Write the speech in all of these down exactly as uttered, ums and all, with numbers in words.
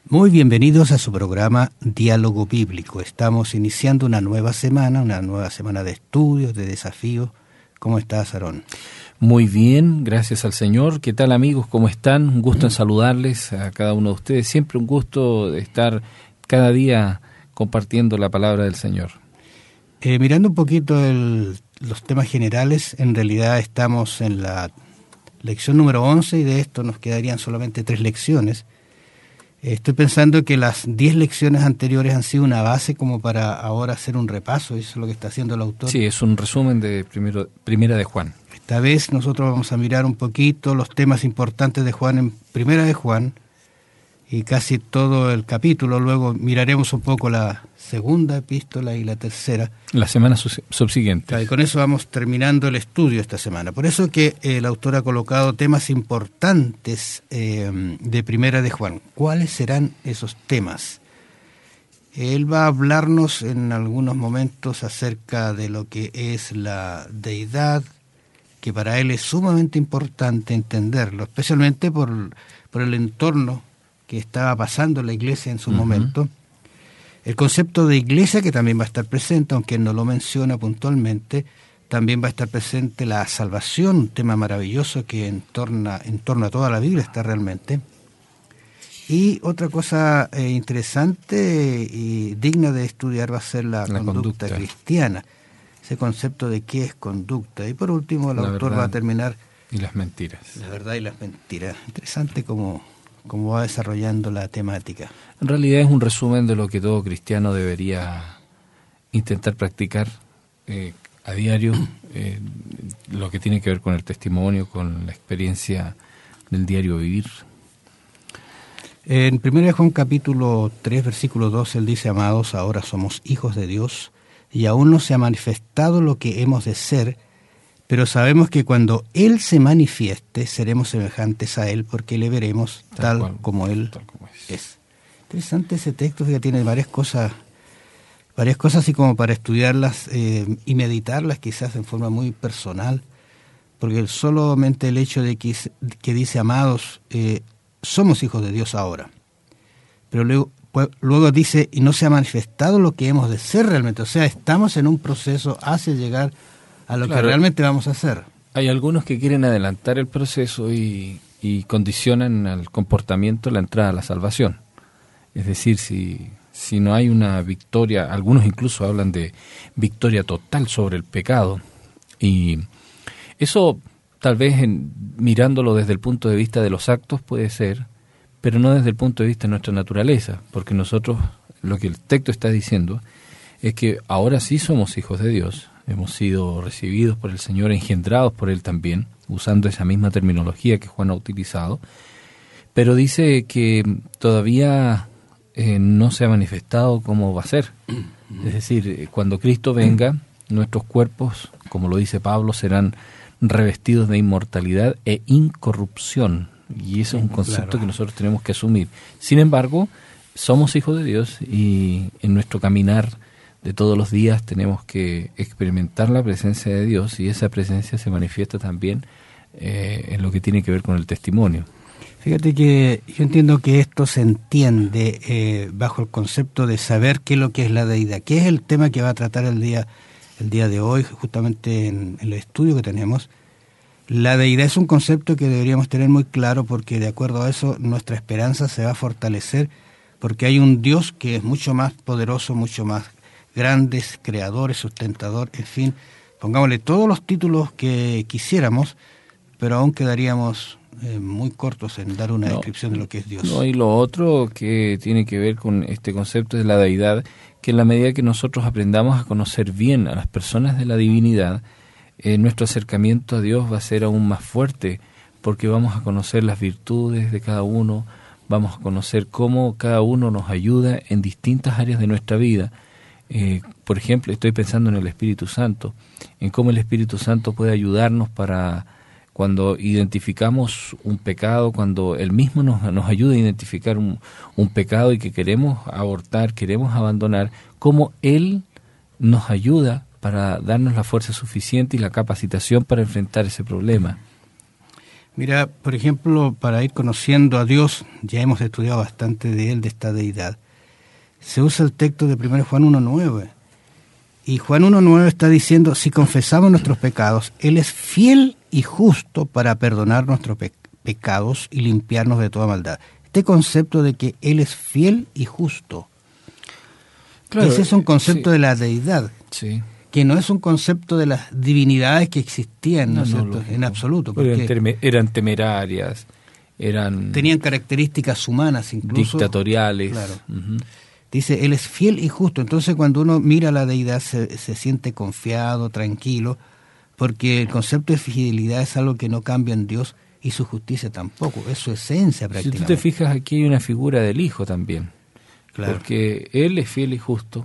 Muy bienvenidos a su programa Diálogo Bíblico. Estamos iniciando una nueva semana, una nueva semana de estudios, de desafíos. ¿Cómo estás, Aarón? Muy bien, gracias al Señor. ¿Qué tal, amigos? ¿Cómo están? Un gusto en saludarles a cada uno de ustedes. Siempre un gusto de estar cada día compartiendo la palabra del Señor. Eh, mirando un poquito el, los temas generales, en realidad estamos en la lección número once y de esto nos quedarían solamente tres lecciones. Estoy pensando que las diez lecciones anteriores han sido una base como para ahora hacer un repaso, eso es lo que está haciendo el autor. Sí, es un resumen de primero, Primera de Juan. Esta vez nosotros vamos a mirar un poquito los temas importantes de Juan en Primera de Juan y casi todo el capítulo. Luego miraremos un poco la segunda epístola y la tercera. La semana subsiguiente. Y con eso vamos terminando el estudio esta semana. Por eso que el autor ha colocado temas importantes eh, de Primera de Juan. ¿Cuáles serán esos temas? Él va a hablarnos en algunos momentos acerca de lo que es la deidad, que para él es sumamente importante entenderlo, especialmente por, por el entorno que estaba pasando la iglesia en su uh-huh. momento. El concepto de iglesia, que también va a estar presente, aunque él no lo menciona puntualmente, también va a estar presente la salvación, un tema maravilloso que en torno, en torno a toda la Biblia está realmente. Y otra cosa eh, interesante y digna de estudiar va a ser la, la conducta, conducta cristiana, ese concepto de qué es conducta. Y por último, el la autor va a terminar... Y las mentiras. La verdad y las mentiras. Interesante cómo... cómo va desarrollando la temática. En realidad es un resumen de lo que todo cristiano debería intentar practicar eh, a diario, eh, lo que tiene que ver con el testimonio, con la experiencia del diario vivir. En primera de Juan capítulo tres, versículo dos, él dice: amados, ahora somos hijos de Dios, y aún no se ha manifestado lo que hemos de ser, pero sabemos que cuando Él se manifieste, seremos semejantes a Él, porque le veremos tal, tal cual, como Él tal como es. es. Interesante ese texto, que tiene varias cosas, varias cosas así como para estudiarlas eh, y meditarlas quizás en forma muy personal, porque solamente el hecho de que, que dice, amados, eh, somos hijos de Dios ahora, pero luego, pues, luego dice, y no se ha manifestado lo que hemos de ser realmente, o sea, estamos en un proceso hacia llegar a lo claro, que realmente vamos a hacer. Hay algunos que quieren adelantar el proceso y, y condicionan al comportamiento la entrada a la salvación. Es decir, si, si no hay una victoria, algunos incluso hablan de victoria total sobre el pecado. Y eso tal vez en, mirándolo desde el punto de vista de los actos puede ser, pero no desde el punto de vista de nuestra naturaleza, porque nosotros, lo que el texto está diciendo, es que ahora sí somos hijos de Dios. Hemos sido recibidos por el Señor, engendrados por Él también, usando esa misma terminología que Juan ha utilizado, pero dice que todavía eh, no se ha manifestado cómo va a ser. Es decir, cuando Cristo venga, nuestros cuerpos, como lo dice Pablo, serán revestidos de inmortalidad e incorrupción, y ese es un concepto claro. que nosotros tenemos que asumir. Sin embargo, somos hijos de Dios y en nuestro caminar de todos los días tenemos que experimentar la presencia de Dios, y esa presencia se manifiesta también eh, en lo que tiene que ver con el testimonio. Fíjate que yo entiendo que esto se entiende eh, bajo el concepto de saber qué es lo que es la deidad, que es el tema que va a tratar el día, el día de hoy, justamente en, en el estudio que tenemos. La deidad es un concepto que deberíamos tener muy claro, porque de acuerdo a eso nuestra esperanza se va a fortalecer, porque hay un Dios que es mucho más poderoso, mucho más grandes, creadores, sustentador, en fin, pongámosle todos los títulos que quisiéramos, pero aún quedaríamos eh, muy cortos en dar una no, descripción de lo que es Dios. No, y lo otro que tiene que ver con este concepto de la deidad, que en la medida que nosotros aprendamos a conocer bien a las personas de la divinidad, eh, nuestro acercamiento a Dios va a ser aún más fuerte, porque vamos a conocer las virtudes de cada uno, vamos a conocer cómo cada uno nos ayuda en distintas áreas de nuestra vida. Eh, por ejemplo, estoy pensando en el Espíritu Santo, en cómo el Espíritu Santo puede ayudarnos para cuando identificamos un pecado, cuando Él mismo nos, nos ayuda a identificar un, un pecado y que queremos abortar, queremos abandonar, cómo Él nos ayuda para darnos la fuerza suficiente y la capacitación para enfrentar ese problema. Mira, por ejemplo, para ir conociendo a Dios, ya hemos estudiado bastante de Él, de esta deidad, se usa el texto de primero Juan uno nueve. Y Juan uno nueve está diciendo, si confesamos nuestros pecados, Él es fiel y justo para perdonar nuestros pe- pecados y limpiarnos de toda maldad. Este concepto de que Él es fiel y justo, claro, ese es un concepto sí. de la deidad, sí. que no es un concepto de las divinidades que existían, ¿no, no, no en absoluto. Porque eran, terme, eran temerarias, eran tenían características humanas incluso. Dictatoriales. Claro. Uh-huh. Dice, Él es fiel y justo. Entonces cuando uno mira a la deidad se, se siente confiado, tranquilo, porque el concepto de fidelidad es algo que no cambia en Dios y su justicia tampoco, es su esencia prácticamente. Si tú te fijas, aquí hay una figura del Hijo también, claro. porque Él es fiel y justo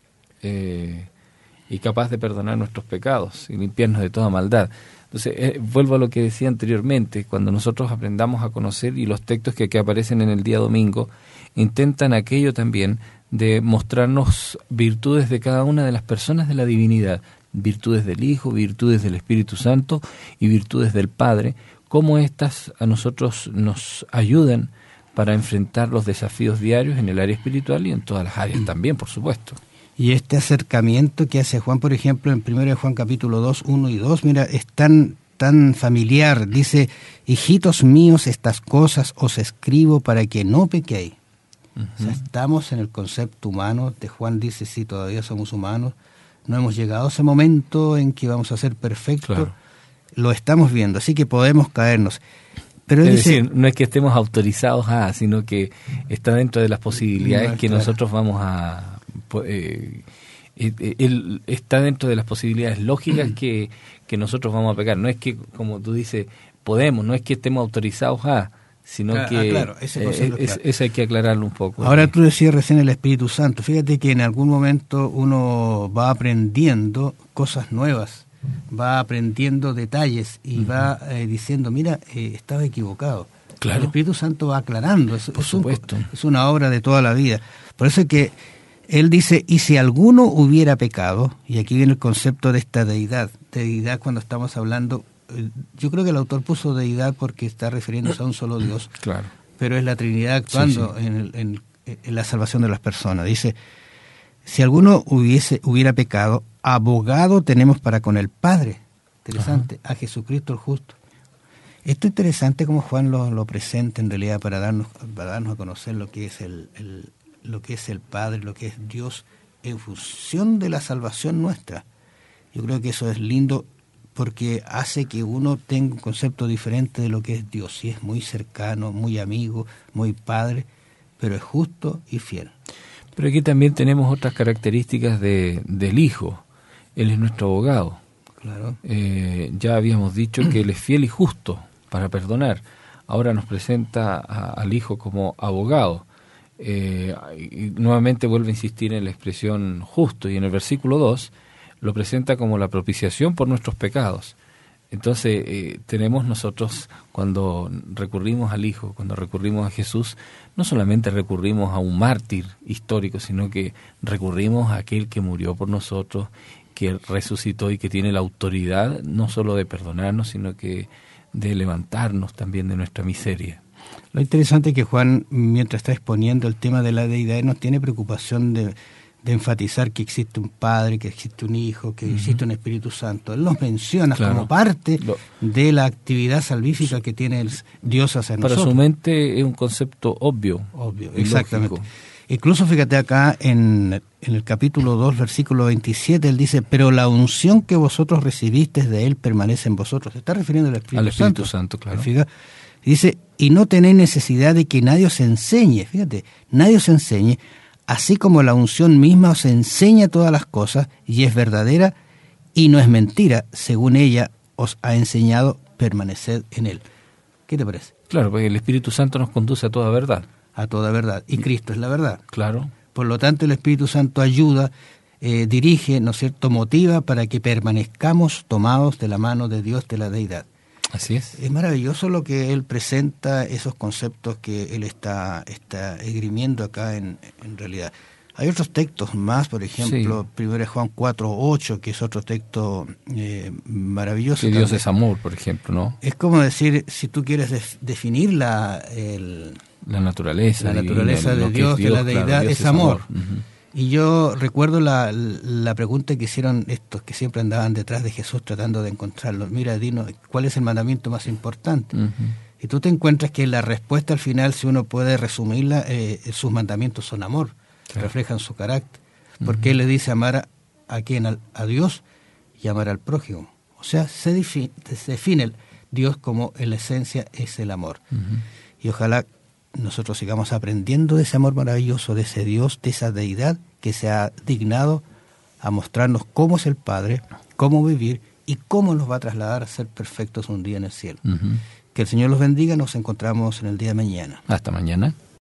eh, y capaz de perdonar nuestros pecados y limpiarnos de toda maldad. Entonces, eh, vuelvo a lo que decía anteriormente, cuando nosotros aprendamos a conocer, y los textos que aquí aparecen en el día domingo, intentan aquello también de mostrarnos virtudes de cada una de las personas de la divinidad, virtudes del Hijo, virtudes del Espíritu Santo y virtudes del Padre, cómo éstas a nosotros nos ayudan para enfrentar los desafíos diarios en el área espiritual y en todas las áreas también, por supuesto. Y este acercamiento que hace Juan, por ejemplo, en primero de Juan capítulo dos, uno y dos, mira, es tan, tan familiar. Dice, hijitos míos, estas cosas os escribo para que no pequéis. Uh-huh. O sea, estamos en el concepto humano. De Juan dice, sí, todavía somos humanos. No hemos llegado a ese momento en que vamos a ser perfectos. Claro. Lo estamos viendo, así que podemos caernos. Pero es dice, decir, no es que estemos autorizados a, sino que está dentro de las posibilidades no, que claro. nosotros vamos a... Eh, eh, él está dentro de las posibilidades lógicas que, que nosotros vamos a pecar. No es que, como tú dices, podemos, no es que estemos autorizados a, sino ah, que ah, claro, ese eh, es, claro. eso hay que aclararlo un poco. Ahora tú decías recién el Espíritu Santo. Fíjate que en algún momento uno va aprendiendo cosas nuevas, va aprendiendo detalles y uh-huh. va eh, diciendo, mira, eh, estaba equivocado. Claro. El Espíritu Santo va aclarando. Es, Por es supuesto. Un, es una obra de toda la vida. Por eso es que él dice, y si alguno hubiera pecado, y aquí viene el concepto de esta deidad, deidad cuando estamos hablando, yo creo que el autor puso deidad porque está refiriéndose a un solo Dios, claro. pero es la Trinidad actuando sí, sí. En, el, en, en la salvación de las personas. Dice, si alguno hubiese hubiera pecado, abogado tenemos para con el Padre, interesante, Ajá. a Jesucristo el justo. Esto es interesante como Juan lo, lo presenta en realidad para darnos, para darnos a conocer lo que es el, el lo que es el Padre, lo que es Dios, en función de la salvación nuestra. Yo creo que eso es lindo porque hace que uno tenga un concepto diferente de lo que es Dios. Sí, es muy cercano, muy amigo, muy Padre, pero es justo y fiel. Pero aquí también tenemos otras características de, del Hijo. Él es nuestro abogado. Claro. Eh, ya habíamos dicho que Él es fiel y justo para perdonar. Ahora nos presenta a, al Hijo como abogado. Eh, y nuevamente vuelve a insistir en la expresión justo, y en el versículo dos lo presenta como la propiciación por nuestros pecados. Entonces eh, tenemos nosotros, cuando recurrimos al Hijo, cuando recurrimos a Jesús, no solamente recurrimos a un mártir histórico, sino que recurrimos a aquel que murió por nosotros, que resucitó y que tiene la autoridad no solo de perdonarnos, sino que de levantarnos también de nuestra miseria. Lo interesante es que Juan, mientras está exponiendo el tema de la deidad, no tiene preocupación de, de enfatizar que existe un Padre, que existe un Hijo, que uh-huh. existe un Espíritu Santo. Él los menciona claro. como parte Lo, de la actividad salvífica que tiene el Dios hacia para nosotros. Para su mente es un concepto obvio. Obvio, exactamente. Lógico. Incluso fíjate acá en, en el capítulo dos, versículo veintisiete, él dice, pero la unción que vosotros recibisteis de Él permanece en vosotros. Se está refiriendo al Espíritu, al Espíritu Santo. Santo, claro. Fíjate, dice, y no tenéis necesidad de que nadie os enseñe, fíjate, nadie os enseñe, así como la unción misma os enseña todas las cosas, y es verdadera, y no es mentira, según ella os ha enseñado, permaneced en Él. ¿Qué te parece? Claro, porque el Espíritu Santo nos conduce a toda verdad. A toda verdad, y Cristo es la verdad. Claro. Por lo tanto, el Espíritu Santo ayuda, eh, dirige, ¿no es cierto?, motiva para que permanezcamos tomados de la mano de Dios, de la deidad. Así es. Es maravilloso lo que él presenta, esos conceptos que él está, está esgrimiendo acá en, en realidad. Hay otros textos más, por ejemplo, Sí. primero de Juan cuatro ocho, que es otro texto eh, maravilloso. Que Dios también. es amor, por ejemplo, ¿no? Es como decir, si tú quieres def- definir la, el, La naturaleza. la divina, naturaleza lo de que Dios, es de la claro, deidad, Dios es amor. Ujú. Y yo recuerdo la, la pregunta que hicieron estos que siempre andaban detrás de Jesús tratando de encontrarlo. Mira, dinos, ¿cuál es el mandamiento más importante? Ujú. Y tú te encuentras que la respuesta al final, si uno puede resumirla, eh, sus mandamientos son amor, Claro. reflejan su carácter. Porque Él le dice amar a, a quién, a, a Dios y amar al prójimo. O sea, se, defi- se define el Dios como en la esencia es el amor. Ujú. Y ojalá nosotros sigamos aprendiendo de ese amor maravilloso, de ese Dios, de esa deidad que se ha dignado a mostrarnos cómo es el Padre, cómo vivir y cómo nos va a trasladar a ser perfectos un día en el cielo. Ujú. Que el Señor los bendiga, nos encontramos en el día de mañana. Hasta mañana.